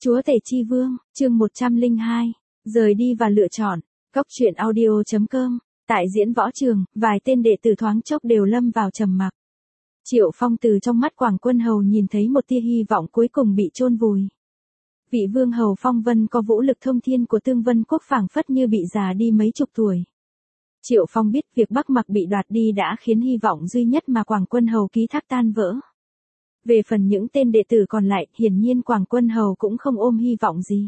Chúa Tể Chi Vương, chương 102, rời đi và lựa chọn, Cốc truyện audio.com, tại diễn võ trường, vài tên đệ tử thoáng chốc đều lâm vào trầm mặc. Triệu Phong từ trong mắt Quảng Quân Hầu nhìn thấy một tia hy vọng cuối cùng bị chôn vùi. Vị vương hầu phong vân có vũ lực thông thiên của Tương Vân Quốc phảng phất như bị già đi mấy chục tuổi. Triệu Phong biết việc Bắc Mặc bị đoạt đi đã khiến hy vọng duy nhất mà Quảng Quân Hầu ký thác tan vỡ. Về phần những tên đệ tử còn lại, hiển nhiên Quảng Quân Hầu cũng không ôm hy vọng gì.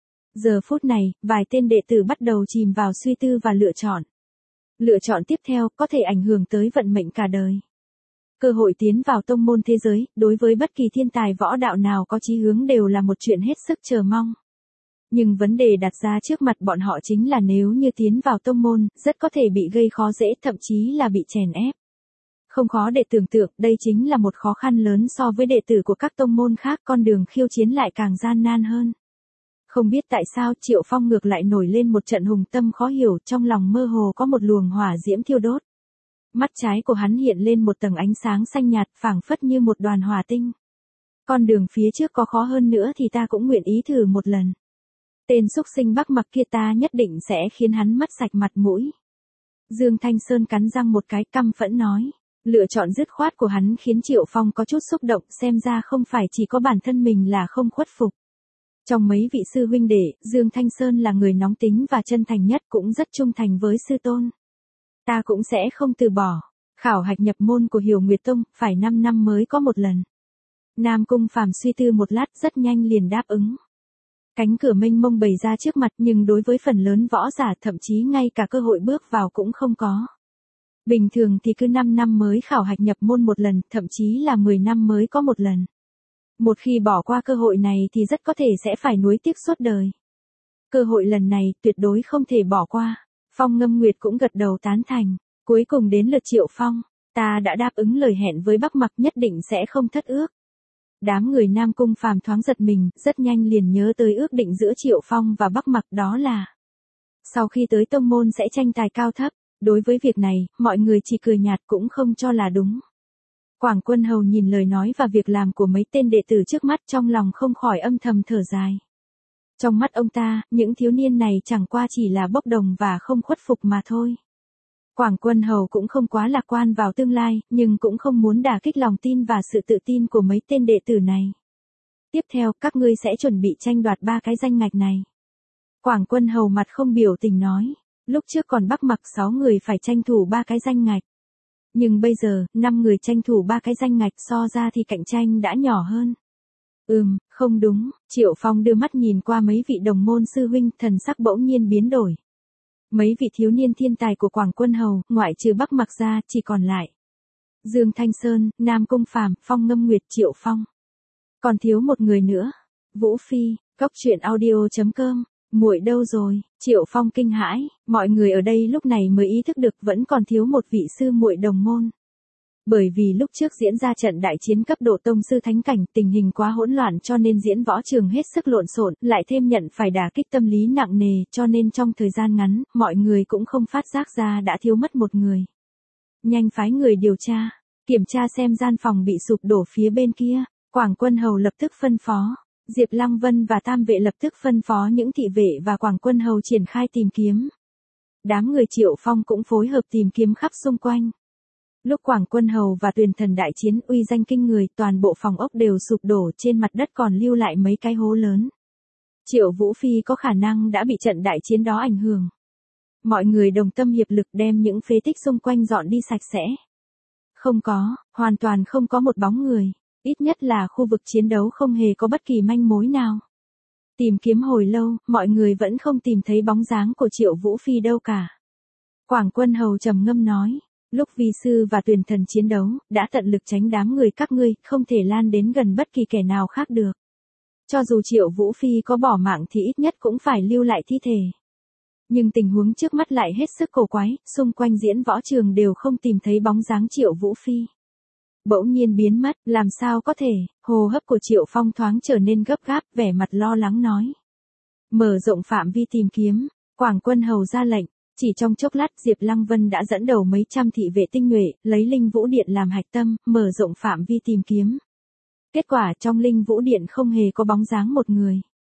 Giờ phút này, vài tên đệ tử bắt đầu chìm vào suy tư và lựa chọn. Lựa chọn tiếp theo có thể ảnh hưởng tới vận mệnh cả đời. Cơ hội tiến vào tông môn thế giới, đối với bất kỳ thiên tài võ đạo nào có chí hướng đều là một chuyện hết sức chờ mong. Nhưng vấn đề đặt ra trước mặt bọn họ chính là nếu như tiến vào tông môn, rất có thể bị gây khó dễ, thậm chí là bị chèn ép. Không khó để tưởng tượng, đây chính là một khó khăn lớn so với đệ tử của các tông môn khác, con đường khiêu chiến lại càng gian nan hơn. Không biết tại sao Triệu Phong ngược lại nổi lên một trận hùng tâm khó hiểu, trong lòng mơ hồ có một luồng hỏa diễm thiêu đốt. Mắt trái của hắn hiện lên một tầng ánh sáng xanh nhạt, phảng phất như một đoàn hỏa tinh. Con đường phía trước có khó hơn nữa thì ta cũng nguyện ý thử một lần. Tên xúc sinh Bắc Mặc kia ta nhất định sẽ khiến hắn mất sạch mặt mũi. Dương Thanh Sơn cắn răng một cái, căm phẫn nói. Lựa chọn dứt khoát của hắn khiến Triệu Phong có chút xúc động, xem ra không phải chỉ có bản thân mình là không khuất phục. Trong mấy vị sư huynh đệ, Dương Thanh Sơn là người nóng tính và chân thành nhất, cũng rất trung thành với sư tôn. Ta cũng sẽ không từ bỏ. Khảo hạch nhập môn của Hiểu Nguyệt Tông, phải 5 năm mới có một lần. Nam Cung Phàm suy tư một lát, rất nhanh liền đáp ứng. Cánh cửa mênh mông bày ra trước mặt, nhưng đối với phần lớn võ giả thậm chí ngay cả cơ hội bước vào cũng không có. Bình thường thì cứ 5 năm mới khảo hạch nhập môn một lần, thậm chí là 10 năm mới có một lần. Một khi bỏ qua cơ hội này thì rất có thể sẽ phải nuối tiếc suốt đời. Cơ hội lần này tuyệt đối không thể bỏ qua. Phong Ngâm Nguyệt cũng gật đầu tán thành. Cuối cùng đến lượt Triệu Phong. Ta đã đáp ứng lời hẹn với Bắc Mặc, nhất định sẽ không thất ước. Đám người Nam Cung Phàm thoáng giật mình, rất nhanh liền nhớ tới ước định giữa Triệu Phong và Bắc Mặc, đó là sau khi tới tông môn sẽ tranh tài cao thấp. Đối với việc này, mọi người chỉ cười nhạt cũng không cho là đúng. Quảng Quân Hầu nhìn lời nói và việc làm của mấy tên đệ tử trước mắt, trong lòng không khỏi âm thầm thở dài. Trong mắt ông ta, những thiếu niên này chẳng qua chỉ là bốc đồng và không khuất phục mà thôi. Quảng Quân Hầu cũng không quá lạc quan vào tương lai, nhưng cũng không muốn đả kích lòng tin và sự tự tin của mấy tên đệ tử này. Tiếp theo, các ngươi sẽ chuẩn bị tranh đoạt 3 cái danh ngạch này. Quảng Quân Hầu mặt không biểu tình nói. Lúc trước còn Bắc Mặc 6 người phải tranh thủ 3 cái danh ngạch. Nhưng bây giờ, 5 người tranh thủ 3 cái danh ngạch, so ra thì cạnh tranh đã nhỏ hơn. Không đúng. Triệu Phong đưa mắt nhìn qua mấy vị đồng môn sư huynh, thần sắc bỗng nhiên biến đổi. Mấy vị thiếu niên thiên tài của Quảng Quân Hầu, ngoại trừ Bắc Mặc ra, chỉ còn lại Dương Thanh Sơn, Nam Cung Phàm, Phong Ngâm Nguyệt, Triệu Phong. Còn thiếu một người nữa. Vũ Phi. Cốc truyện audio.com. Muội đâu rồi? Triệu Phong kinh hãi, mọi người ở đây lúc này mới ý thức được vẫn còn thiếu một vị sư muội đồng môn. Bởi vì lúc trước diễn ra trận đại chiến cấp độ tông sư thánh cảnh, tình hình quá hỗn loạn cho nên diễn võ trường hết sức lộn xộn, lại thêm nhận phải đả kích tâm lý nặng nề, cho nên trong thời gian ngắn, mọi người cũng không phát giác ra đã thiếu mất một người. Nhanh phái người điều tra, kiểm tra xem gian phòng bị sụp đổ phía bên kia. Quảng Quân Hầu lập tức phân phó. Diệp Lăng Vân và Tam Vệ lập tức phân phó những thị vệ và Quảng Quân Hầu triển khai tìm kiếm. Đám người Triệu Phong cũng phối hợp tìm kiếm khắp xung quanh. Lúc Quảng Quân Hầu và Tuyền Thần đại chiến uy danh kinh người, toàn bộ phòng ốc đều sụp đổ, trên mặt đất còn lưu lại mấy cái hố lớn. Triệu Vũ Phi có khả năng đã bị trận đại chiến đó ảnh hưởng. Mọi người đồng tâm hiệp lực đem những phế tích xung quanh dọn đi sạch sẽ. Không có, hoàn toàn không có một bóng người. Ít nhất là khu vực chiến đấu không hề có bất kỳ manh mối nào. Tìm kiếm hồi lâu, mọi người vẫn không tìm thấy bóng dáng của Triệu Vũ Phi đâu cả. Quảng Quân Hầu trầm ngâm nói, lúc vi sư và Tuyền Thần chiến đấu, đã tận lực tránh đám người các ngươi, không thể lan đến gần bất kỳ kẻ nào khác được. Cho dù Triệu Vũ Phi có bỏ mạng thì ít nhất cũng phải lưu lại thi thể. Nhưng tình huống trước mắt lại hết sức cổ quái, xung quanh diễn võ trường đều không tìm thấy bóng dáng Triệu Vũ Phi. Bỗng nhiên biến mất, làm sao có thể? Hô hấp của Triệu Phong thoáng trở nên gấp gáp, vẻ mặt lo lắng nói. Mở rộng phạm vi tìm kiếm, Quảng Quân Hầu ra lệnh, chỉ trong chốc lát Diệp Lăng Vân đã dẫn đầu mấy trăm thị vệ tinh nhuệ, lấy Linh Vũ Điện làm hạch tâm, mở rộng phạm vi tìm kiếm. Kết quả trong Linh Vũ Điện không hề có bóng dáng một người.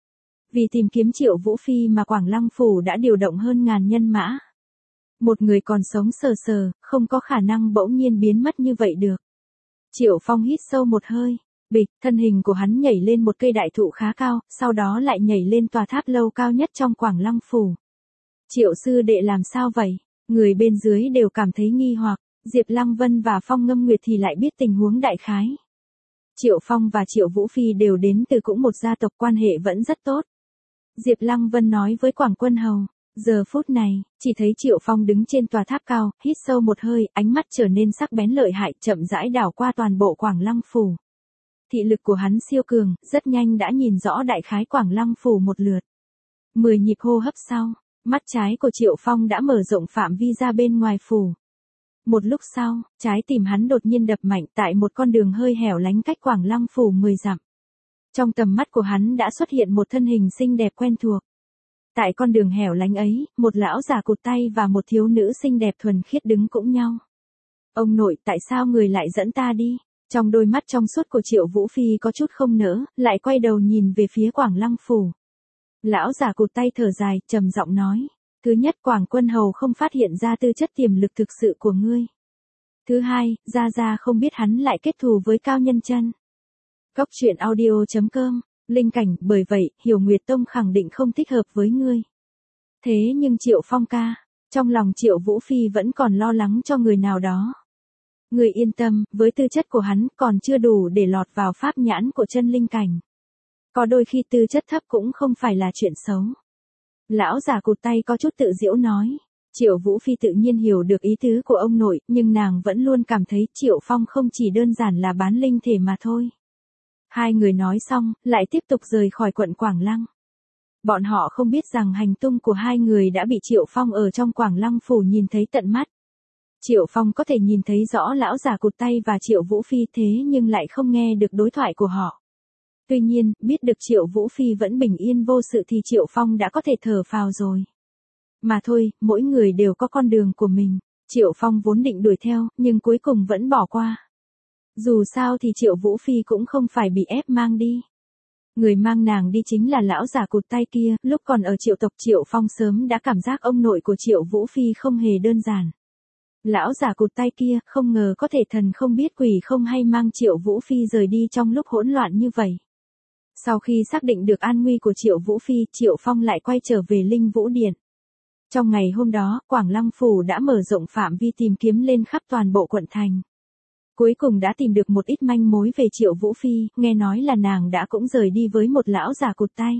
Vì tìm kiếm Triệu Vũ Phi mà Quảng Lăng Phủ đã điều động hơn ngàn nhân mã. Một người còn sống sờ sờ, không có khả năng bỗng nhiên biến mất như vậy được. Triệu Phong hít sâu một hơi, bịch, thân hình của hắn nhảy lên một cây đại thụ khá cao, sau đó lại nhảy lên tòa tháp lâu cao nhất trong Quảng Lăng Phủ. Triệu sư đệ làm sao vậy? Người bên dưới đều cảm thấy nghi hoặc, Diệp Lăng Vân và Phong Ngâm Nguyệt thì lại biết tình huống đại khái. Triệu Phong và Triệu Vũ Phi đều đến từ cũng một gia tộc, quan hệ vẫn rất tốt. Diệp Lăng Vân nói với Quảng Quân Hầu, giờ phút này, chỉ thấy Triệu Phong đứng trên tòa tháp cao, hít sâu một hơi, ánh mắt trở nên sắc bén lợi hại, chậm rãi đảo qua toàn bộ Quảng Lăng Phủ. Thị lực của hắn siêu cường, rất nhanh đã nhìn rõ đại khái Quảng Lăng Phủ một lượt. 10 nhịp hô hấp sau, mắt trái của Triệu Phong đã mở rộng phạm vi ra bên ngoài phủ. Một lúc sau, trái tim hắn đột nhiên đập mạnh tại một con đường hơi hẻo lánh cách Quảng Lăng Phủ 10 dặm. Trong tầm mắt của hắn đã xuất hiện một thân hình xinh đẹp quen thuộc. Tại con đường hẻo lánh ấy, một lão già cụt tay và một thiếu nữ xinh đẹp thuần khiết đứng cũng nhau. Ông nội, tại sao người lại dẫn ta đi? Trong đôi mắt trong suốt của Triệu Vũ Phi có chút không nỡ, lại quay đầu nhìn về phía Quảng Lăng Phủ. Lão già cụt tay thở dài, trầm giọng nói. Thứ nhất, Quảng Quân Hầu không phát hiện ra tư chất tiềm lực thực sự của ngươi. Thứ hai, Gia không biết hắn lại kết thù với Cao Nhân Chân. Cốc truyện audio.com, linh cảnh, bởi vậy, Hiểu Nguyệt Tông khẳng định không thích hợp với ngươi. Thế nhưng Triệu Phong ca, trong lòng Triệu Vũ Phi vẫn còn lo lắng cho người nào đó. Người yên tâm, với tư chất của hắn còn chưa đủ để lọt vào pháp nhãn của chân linh cảnh. Có đôi khi tư chất thấp cũng không phải là chuyện xấu. Lão già cụt tay có chút tự giễu nói. Triệu Vũ Phi tự nhiên hiểu được ý tứ của ông nội, nhưng nàng vẫn luôn cảm thấy Triệu Phong không chỉ đơn giản là bán linh thể mà thôi. Hai người nói xong, lại tiếp tục rời khỏi quận Quảng Lăng. Bọn họ không biết rằng hành tung của hai người đã bị Triệu Phong ở trong Quảng Lăng Phủ nhìn thấy tận mắt. Triệu Phong có thể nhìn thấy rõ lão già cụt tay và Triệu Vũ Phi, thế nhưng lại không nghe được đối thoại của họ. Tuy nhiên, biết được Triệu Vũ Phi vẫn bình yên vô sự thì Triệu Phong đã có thể thở phào rồi. Mà thôi, mỗi người đều có con đường của mình. Triệu Phong vốn định đuổi theo, nhưng cuối cùng vẫn bỏ qua. Dù sao thì Triệu Vũ Phi cũng không phải bị ép mang đi. Người mang nàng đi chính là lão già cụt tay kia, lúc còn ở Triệu tộc Triệu Phong sớm đã cảm giác ông nội của Triệu Vũ Phi không hề đơn giản. Lão già cụt tay kia, không ngờ có thể thần không biết quỷ không hay mang Triệu Vũ Phi rời đi trong lúc hỗn loạn như vậy. Sau khi xác định được an nguy của Triệu Vũ Phi, Triệu Phong lại quay trở về Linh Vũ Điện. Trong ngày hôm đó, Quảng Lăng Phủ đã mở rộng phạm vi tìm kiếm lên khắp toàn bộ quận thành. Cuối cùng đã tìm được một ít manh mối về Triệu Vũ Phi, nghe nói là nàng đã cũng rời đi với một lão già cụt tay.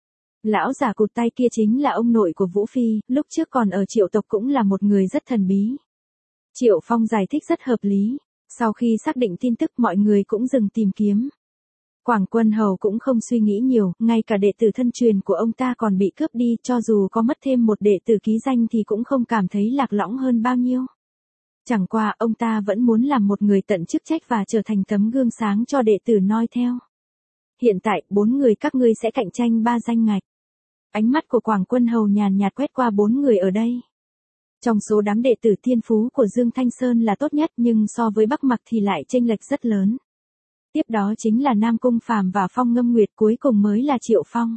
Lão già cụt tay kia chính là ông nội của Vũ Phi, lúc trước còn ở Triệu tộc cũng là một người rất thần bí. Triệu Phong giải thích rất hợp lý. Sau khi xác định tin tức, mọi người cũng dừng tìm kiếm. Quảng Quân Hầu cũng không suy nghĩ nhiều, ngay cả đệ tử thân truyền của ông ta còn bị cướp đi, cho dù có mất thêm một đệ tử ký danh thì cũng không cảm thấy lạc lõng hơn bao nhiêu. Chẳng qua, ông ta vẫn muốn làm một người tận chức trách và trở thành tấm gương sáng cho đệ tử noi theo. Hiện tại, 4 người các ngươi sẽ cạnh tranh 3 danh ngạch. Ánh mắt của Quảng Quân Hầu nhàn nhạt quét qua 4 người ở đây. Trong số đám đệ tử thiên phú của Dương Thanh Sơn là tốt nhất, nhưng so với Bắc Mặc thì lại chênh lệch rất lớn. Tiếp đó chính là Nam Cung Phàm và Phong Ngâm Nguyệt, cuối cùng mới là Triệu Phong.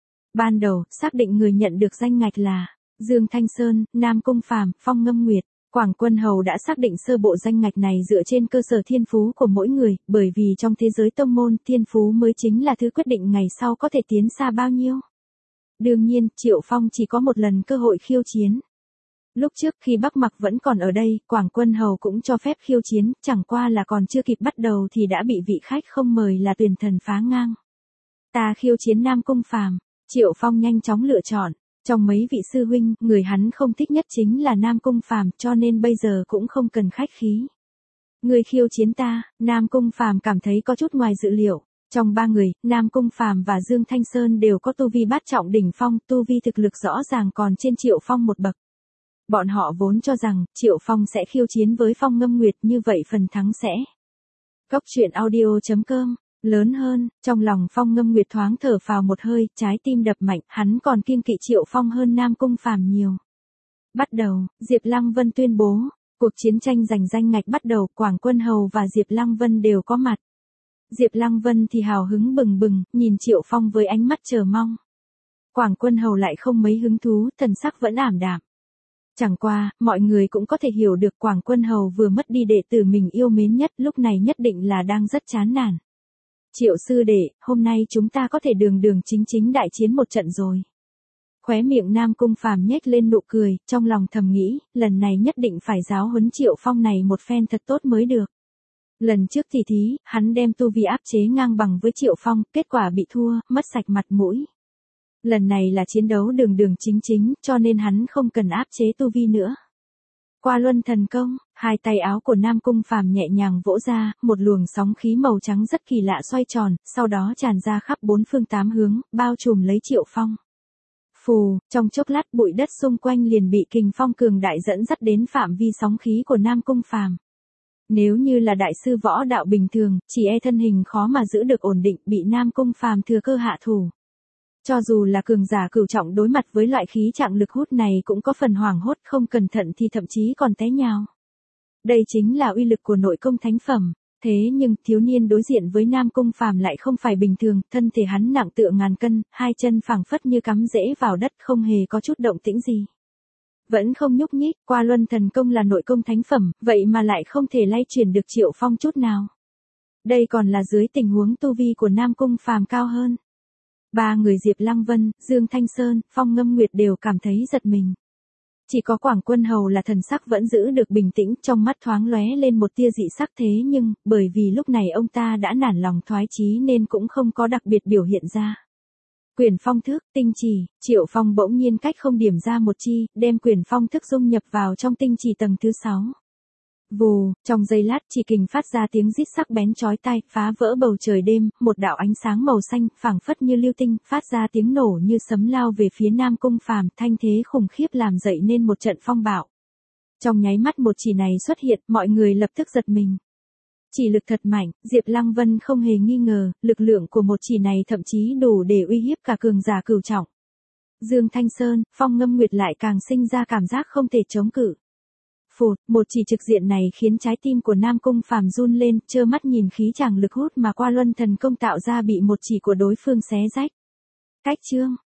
Ban đầu, xác định người nhận được danh ngạch là Dương Thanh Sơn, Nam Cung Phàm, Phong Ngâm Nguyệt. Quảng Quân Hầu đã xác định sơ bộ danh ngạch này dựa trên cơ sở thiên phú của mỗi người, bởi vì trong thế giới tông môn, thiên phú mới chính là thứ quyết định ngày sau có thể tiến xa bao nhiêu. Đương nhiên, Triệu Phong chỉ có một lần cơ hội khiêu chiến. Lúc trước khi Bắc Mặc vẫn còn ở đây, Quảng Quân Hầu cũng cho phép khiêu chiến, chẳng qua là còn chưa kịp bắt đầu thì đã bị vị khách không mời là Tuyền Thần phá ngang. Ta khiêu chiến Nam Cung Phàm. Triệu Phong nhanh chóng lựa chọn. Trong mấy vị sư huynh, người hắn không thích nhất chính là Nam Cung Phàm, cho nên bây giờ cũng không cần khách khí. Người khiêu chiến ta. Nam Cung Phàm cảm thấy có chút ngoài dự liệu. Trong 3 người, Nam Cung Phàm và Dương Thanh Sơn đều có tu vi bát trọng đỉnh phong, tu vi thực lực rõ ràng còn trên Triệu Phong một bậc. Bọn họ vốn cho rằng, Triệu Phong sẽ khiêu chiến với Phong Ngâm Nguyệt, như vậy phần thắng sẽ. Cốc truyện audio.com, lớn hơn, trong lòng Phong Ngâm Nguyệt thoáng thở phào một hơi, trái tim đập mạnh, hắn còn kiêng kỵ Triệu Phong hơn Nam Cung Phàm nhiều. Bắt đầu, Diệp Lăng Vân tuyên bố, cuộc chiến tranh giành danh ngạch bắt đầu, Quảng Quân Hầu và Diệp Lăng Vân đều có mặt. Diệp Lăng Vân thì hào hứng bừng bừng, nhìn Triệu Phong với ánh mắt chờ mong. Quảng Quân Hầu lại không mấy hứng thú, thần sắc vẫn ảm đạm. Chẳng qua, mọi người cũng có thể hiểu được Quảng Quân Hầu vừa mất đi đệ tử mình yêu mến nhất, lúc này nhất định là đang rất chán nản. Triệu sư đệ, hôm nay chúng ta có thể đường đường chính chính đại chiến một trận rồi. Khóe miệng Nam Cung Phàm nhếch lên nụ cười, trong lòng thầm nghĩ, lần này nhất định phải giáo huấn Triệu Phong này một phen thật tốt mới được. Lần trước thì thí, hắn đem tu vi áp chế ngang bằng với Triệu Phong, kết quả bị thua, mất sạch mặt mũi. Lần này là chiến đấu đường đường chính chính, cho nên hắn không cần áp chế tu vi nữa. Qua luân thần công, hai tay áo của Nam Cung Phàm nhẹ nhàng vỗ ra, một luồng sóng khí màu trắng rất kỳ lạ xoay tròn, sau đó tràn ra khắp bốn phương tám hướng, bao trùm lấy Triệu Phong. Phù, trong chốc lát bụi đất xung quanh liền bị kình phong cường đại dẫn dắt đến phạm vi sóng khí của Nam Cung Phàm. Nếu như là đại sư võ đạo bình thường, chỉ e thân hình khó mà giữ được ổn định, bị Nam Cung Phàm thừa cơ hạ thủ. Cho dù là cường giả cửu trọng đối mặt với loại khí trạng lực hút này cũng có phần hoảng hốt, không cẩn thận thì thậm chí còn té nhào. Đây chính là uy lực của nội công thánh phẩm. Thế nhưng thiếu niên đối diện với Nam Cung Phàm lại không phải bình thường, thân thể hắn nặng tựa ngàn cân, hai chân phẳng phất như cắm rễ vào đất, không hề có chút động tĩnh gì. Vẫn không nhúc nhích, qua luân thần công là nội công thánh phẩm, vậy mà lại không thể lay chuyển được Triệu Phong chút nào. Đây còn là dưới tình huống tu vi của Nam Cung Phàm cao hơn. Ba người Diệp Lăng Vân, Dương Thanh Sơn, Phong Ngâm Nguyệt đều cảm thấy giật mình. Chỉ có Quảng Quân Hầu là thần sắc vẫn giữ được bình tĩnh, trong mắt thoáng lóe lên một tia dị sắc, thế nhưng, bởi vì lúc này ông ta đã nản lòng thoái chí nên cũng không có đặc biệt biểu hiện ra. Quyền phong thức, tinh chỉ, Triệu Phong bỗng nhiên cách không điểm ra một chi, đem quyền phong thức dung nhập vào trong tinh chỉ tầng thứ 6. Vù, trong giây lát chỉ kình phát ra tiếng rít sắc bén chói tai, phá vỡ bầu trời đêm, một đạo ánh sáng màu xanh, phảng phất như lưu tinh, phát ra tiếng nổ như sấm lao về phía Nam Cung Phàm, thanh thế khủng khiếp làm dậy nên một trận phong bạo. Trong nháy mắt một chỉ này xuất hiện, mọi người lập tức giật mình. Chỉ lực thật mạnh, Diệp Lăng Vân không hề nghi ngờ, lực lượng của một chỉ này thậm chí đủ để uy hiếp cả cường giả cửu trọng. Dương Thanh Sơn, Phong Ngâm Nguyệt lại càng sinh ra cảm giác không thể chống cự. Phụt, một chỉ trực diện này khiến trái tim của Nam Cung Phàm run lên, trơ mắt nhìn khí tràng lực hút mà qua luân thần công tạo ra bị một chỉ của đối phương xé rách. Cách chương,